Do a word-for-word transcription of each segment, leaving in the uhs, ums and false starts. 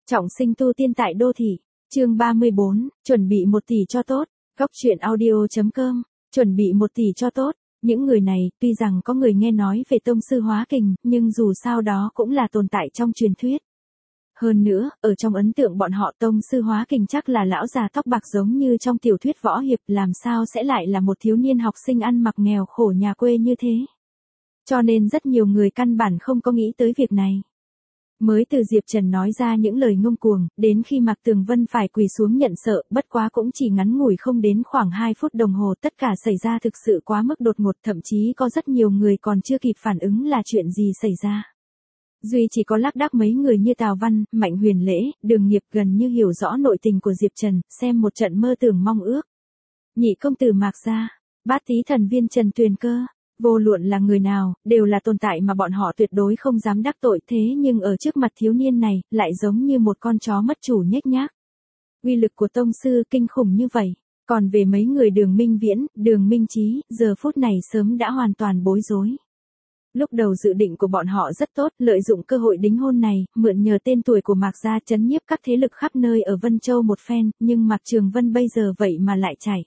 Trọng sinh tu tiên tại đô thị, chương ba mươi bốn, chuẩn bị một tỷ cho tốt, góc truyện audio.com, chuẩn bị một tỷ cho tốt. Những người này, tuy rằng có người nghe nói về tông sư hóa kình, nhưng dù sao đó cũng là tồn tại trong truyền thuyết. Hơn nữa, ở trong ấn tượng bọn họ tông sư hóa kình chắc là lão già tóc bạc giống như trong tiểu thuyết võ hiệp, làm sao sẽ lại là một thiếu niên học sinh ăn mặc nghèo khổ nhà quê như thế. Cho nên rất nhiều người căn bản không có nghĩ tới việc này. Mới từ Diệp Trần nói ra những lời ngông cuồng, đến khi Mạc Tường Vân phải quỳ xuống nhận sợ, bất quá cũng chỉ ngắn ngủi không đến khoảng hai phút đồng hồ, tất cả xảy ra thực sự quá mức đột ngột, thậm chí có rất nhiều người còn chưa kịp phản ứng là chuyện gì xảy ra. Duy chỉ có lác đác mấy người như Tào Văn, Mạnh Huyền Lễ, Đường Nghiệp gần như hiểu rõ nội tình của Diệp Trần, xem một trận mơ tưởng mong ước. Nhị công tử Mạc gia, bát tý thần viên Trần Tuyền Cơ. Vô luận là người nào, đều là tồn tại mà bọn họ tuyệt đối không dám đắc tội, thế nhưng ở trước mặt thiếu niên này, lại giống như một con chó mất chủ nhếch nhác. Uy lực của tông sư kinh khủng như vậy, còn về mấy người Đường Minh Viễn, Đường Minh Chí, giờ phút này sớm đã hoàn toàn bối rối. Lúc đầu dự định của bọn họ rất tốt, lợi dụng cơ hội đính hôn này, mượn nhờ tên tuổi của Mạc gia trấn nhiếp các thế lực khắp nơi ở Vân Châu một phen, nhưng Mạc Trường Vân bây giờ vậy mà lại chạy.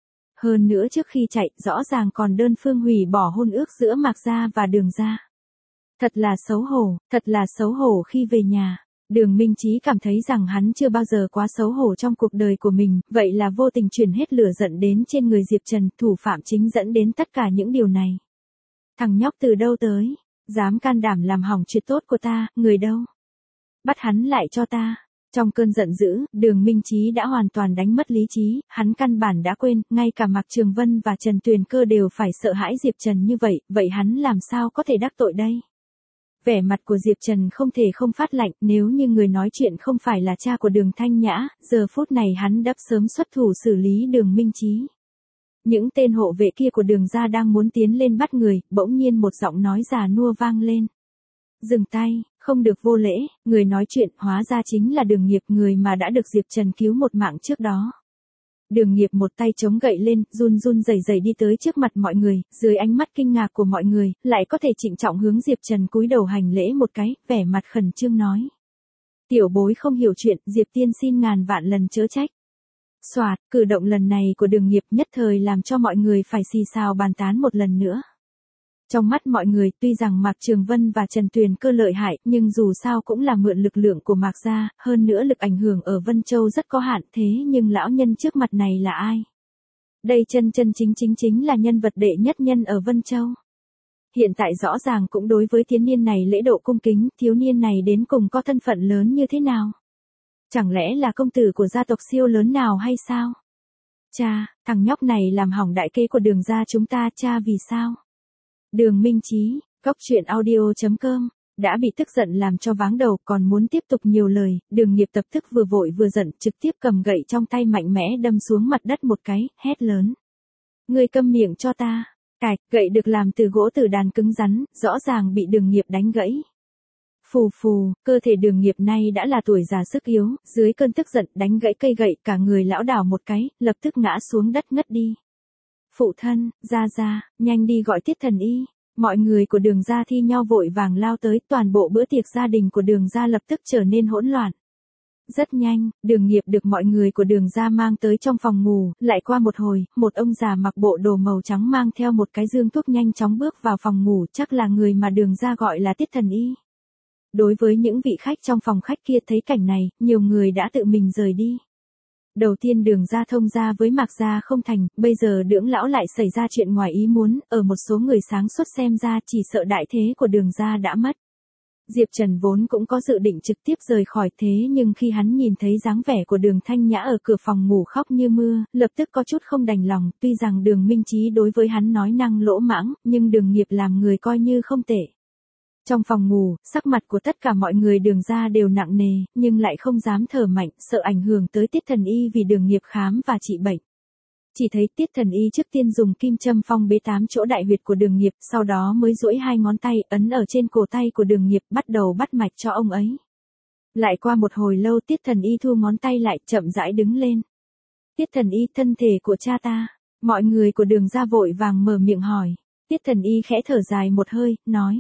Hơn nữa trước khi chạy, rõ ràng còn đơn phương hủy bỏ hôn ước giữa Mạc gia và Đường gia. Thật là xấu hổ, thật là xấu hổ khi về nhà. Đường Minh Chí cảm thấy rằng hắn chưa bao giờ quá xấu hổ trong cuộc đời của mình, vậy là vô tình chuyển hết lửa giận đến trên người Diệp Trần, thủ phạm chính dẫn đến tất cả những điều này. Thằng nhóc từ đâu tới, dám can đảm làm hỏng chuyện tốt của ta, người đâu? Bắt hắn lại cho ta. Trong cơn giận dữ, Đường Minh Chí đã hoàn toàn đánh mất lý trí, hắn căn bản đã quên, ngay cả Mạc Trường Vân và Trần Tuyền Cơ đều phải sợ hãi Diệp Trần như vậy, vậy hắn làm sao có thể đắc tội đây? Vẻ mặt của Diệp Trần không thể không phát lạnh, nếu như người nói chuyện không phải là cha của Đường Thanh Nhã, giờ phút này hắn đã sớm xuất thủ xử lý Đường Minh Chí. Những tên hộ vệ kia của Đường gia đang muốn tiến lên bắt người, bỗng nhiên một giọng nói già nua vang lên. Dừng tay, không được vô lễ, người nói chuyện hóa ra chính là Đường Nghiệp, người mà đã được Diệp Trần cứu một mạng trước đó. Đường Nghiệp một tay chống gậy lên, run run rẩy rẩy đi tới trước mặt mọi người, dưới ánh mắt kinh ngạc của mọi người, lại có thể trịnh trọng hướng Diệp Trần cúi đầu hành lễ một cái, vẻ mặt khẩn trương nói. Tiểu bối không hiểu chuyện, Diệp tiên xin ngàn vạn lần chớ trách. Soạt, cử động lần này của Đường Nghiệp nhất thời làm cho mọi người phải xì xào bàn tán một lần nữa. Trong mắt mọi người, tuy rằng Mạc Trường Vân và Trần Tuyền Cơ lợi hại, nhưng dù sao cũng là mượn lực lượng của Mạc gia, hơn nữa lực ảnh hưởng ở Vân Châu rất có hạn, thế nhưng lão nhân trước mặt này là ai? Đây chân chân chính chính chính là nhân vật đệ nhất nhân ở Vân Châu. Hiện tại rõ ràng cũng đối với thiếu niên này lễ độ cung kính, thiếu niên này đến cùng có thân phận lớn như thế nào? Chẳng lẽ là công tử của gia tộc siêu lớn nào hay sao? Cha, thằng nhóc này làm hỏng đại kế của Đường gia chúng ta, cha vì sao? Đường Minh Chí, góc truyện audio.com, đã bị tức giận làm cho váng đầu, còn muốn tiếp tục nhiều lời, Đường Nghiệp tập tức vừa vội vừa giận, trực tiếp cầm gậy trong tay mạnh mẽ đâm xuống mặt đất một cái, hét lớn. Ngươi câm miệng cho ta, cạch, gậy được làm từ gỗ tử đàn cứng rắn, rõ ràng bị Đường Nghiệp đánh gãy. Phù phù, cơ thể Đường Nghiệp nay đã là tuổi già sức yếu, dưới cơn tức giận đánh gãy cây gậy, cả người lão đảo một cái, lập tức ngã xuống đất ngất đi. Phụ thân, gia gia, nhanh đi gọi Tiết Thần Y. Mọi người của Đường gia thi nhau vội vàng lao tới, toàn bộ bữa tiệc gia đình của Đường gia lập tức trở nên hỗn loạn. Rất nhanh, Đường Nghiệp được mọi người của Đường gia mang tới trong phòng ngủ, lại qua một hồi, một ông già mặc bộ đồ màu trắng mang theo một cái dương thuốc nhanh chóng bước vào phòng ngủ, chắc là người mà Đường gia gọi là Tiết Thần Y. Đối với những vị khách trong phòng khách kia thấy cảnh này, nhiều người đã tự mình rời đi. Đầu tiên Đường gia thông gia với Mạc gia không thành, bây giờ Đường lão lại xảy ra chuyện ngoài ý muốn, ở một số người sáng suốt xem ra chỉ sợ đại thế của Đường gia đã mất. Diệp Trần vốn cũng có dự định trực tiếp rời khỏi, thế nhưng khi hắn nhìn thấy dáng vẻ của Đường Thanh Nhã ở cửa phòng ngủ khóc như mưa, lập tức có chút không đành lòng, tuy rằng Đường Minh Chí đối với hắn nói năng lỗ mãng, nhưng Đường Nghiệp làm người coi như không tệ. Trong phòng ngủ, sắc mặt của tất cả mọi người Đường gia đều nặng nề, nhưng lại không dám thở mạnh, sợ ảnh hưởng tới Tiết Thần Y vì Đường Nghiệp khám và trị bệnh. Chỉ thấy Tiết Thần Y trước tiên dùng kim châm phong bế tám chỗ đại huyệt của Đường Nghiệp, sau đó mới duỗi hai ngón tay ấn ở trên cổ tay của Đường Nghiệp, bắt đầu bắt mạch cho ông ấy. Lại qua một hồi lâu Tiết Thần Y thu ngón tay lại, chậm rãi đứng lên. Tiết Thần Y, thân thể của cha ta. Mọi người của Đường gia vội vàng mở miệng hỏi. Tiết Thần Y khẽ thở dài một hơi, nói.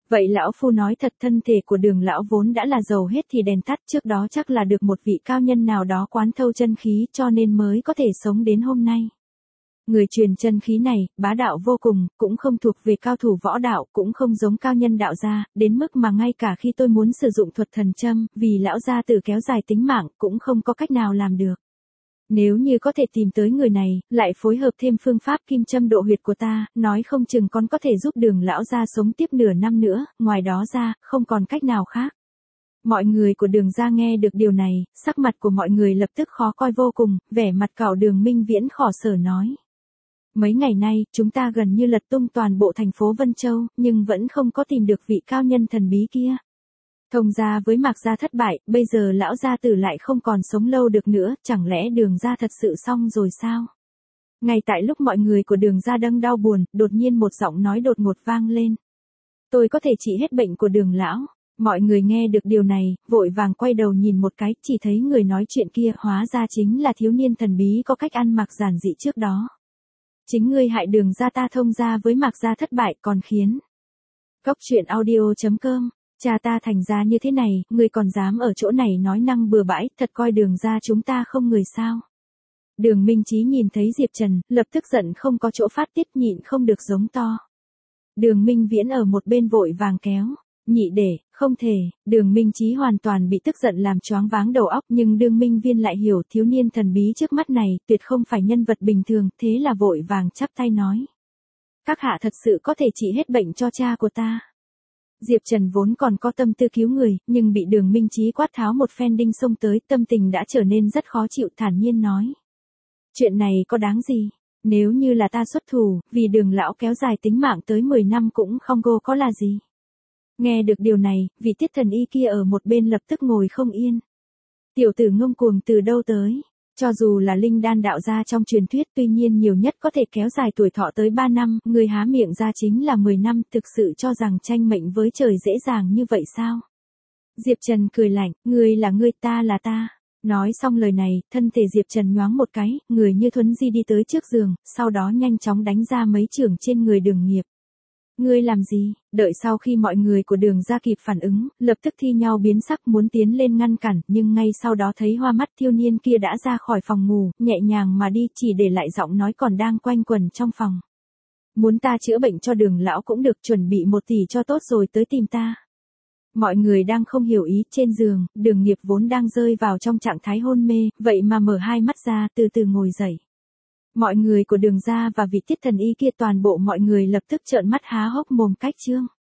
Vậy lão phu nói thật, thân thể của Đường lão vốn đã là dầu hết thì đèn tắt, trước đó chắc là được một vị cao nhân nào đó quán thâu chân khí cho nên mới có thể sống đến hôm nay. Người truyền chân khí này, bá đạo vô cùng, cũng không thuộc về cao thủ võ đạo, cũng không giống cao nhân đạo gia, đến mức mà ngay cả khi tôi muốn sử dụng thuật thần châm, vì lão gia tử kéo dài tính mạng, cũng không có cách nào làm được. Nếu như có thể tìm tới người này, lại phối hợp thêm phương pháp kim châm độ huyệt của ta, nói không chừng còn có thể giúp Đường lão gia sống tiếp nửa năm nữa, ngoài đó ra, không còn cách nào khác. Mọi người của Đường gia nghe được điều này, sắc mặt của mọi người lập tức khó coi vô cùng, vẻ mặt cảo Đường Minh Viễn khổ sở nói. Mấy ngày nay, chúng ta gần như lật tung toàn bộ thành phố Vân Châu, nhưng vẫn không có tìm được vị cao nhân thần bí kia. Thông gia với Mạc gia thất bại, bây giờ lão gia tử lại không còn sống lâu được nữa, chẳng lẽ Đường gia thật sự xong rồi sao? Ngay tại lúc mọi người của Đường gia đang đau buồn, đột nhiên một giọng nói đột ngột vang lên. Tôi có thể trị hết bệnh của Đường lão. Mọi người nghe được điều này, vội vàng quay đầu nhìn một cái, chỉ thấy người nói chuyện kia hóa ra chính là thiếu niên thần bí có cách ăn mặc giản dị trước đó. Chính ngươi hại Đường gia ta thông gia với Mạc gia thất bại còn khiến. Cốc truyện audio chấm com, cha ta thành ra như thế này, ngươi còn dám ở chỗ này nói năng bừa bãi, thật coi Đường gia chúng ta không người sao. Đường Minh Chí nhìn thấy Diệp Trần, lập tức giận không có chỗ phát tiết, nhịn không được giống to. Đường Minh Viễn ở một bên vội vàng kéo. Nhị để, không thể, Đường Minh Chí hoàn toàn bị tức giận làm choáng váng đầu óc, nhưng Đường Minh Viên lại hiểu thiếu niên thần bí trước mắt này tuyệt không phải nhân vật bình thường, thế là vội vàng chắp tay nói. Các hạ thật sự có thể trị hết bệnh cho cha của ta. Diệp Trần vốn còn có tâm tư cứu người, nhưng bị Đường Minh Chí quát tháo một phen đinh xông tới, tâm tình đã trở nên rất khó chịu, thản nhiên nói. Chuyện này có đáng gì? Nếu như là ta xuất thủ, vì Đường lão kéo dài tính mạng tới mười năm cũng không gô có là gì. Nghe được điều này, vị Tiết thần y kia ở một bên lập tức ngồi không yên. Tiểu tử ngông cuồng từ đâu tới? Cho dù là linh đan đạo gia trong truyền thuyết, tuy nhiên nhiều nhất có thể kéo dài tuổi thọ tới ba năm, người há miệng ra chính là mười năm, thực sự cho rằng tranh mệnh với trời dễ dàng như vậy sao? Diệp Trần cười lạnh, ngươi là ngươi, ta là ta. Nói xong lời này, thân thể Diệp Trần nhoáng một cái, người như thuấn di đi tới trước giường, sau đó nhanh chóng đánh ra mấy chưởng trên người Đường Nghiệp. Ngươi làm gì? Đợi sau khi mọi người của Đường gia kịp phản ứng, lập tức thi nhau biến sắc muốn tiến lên ngăn cản, nhưng ngay sau đó thấy hoa mắt thiếu niên kia đã ra khỏi phòng ngủ, nhẹ nhàng mà đi, chỉ để lại giọng nói còn đang quanh quẩn trong phòng. Muốn ta chữa bệnh cho Đường lão cũng được, chuẩn bị một tỷ cho tốt rồi tới tìm ta. Mọi người đang không hiểu ý, trên giường, Đường Nghiệp vốn đang rơi vào trong trạng thái hôn mê, vậy mà mở hai mắt ra, từ từ ngồi dậy. Mọi người của Đường gia và vị Tiết thần y kia, toàn bộ mọi người lập tức trợn mắt há hốc mồm cách trương.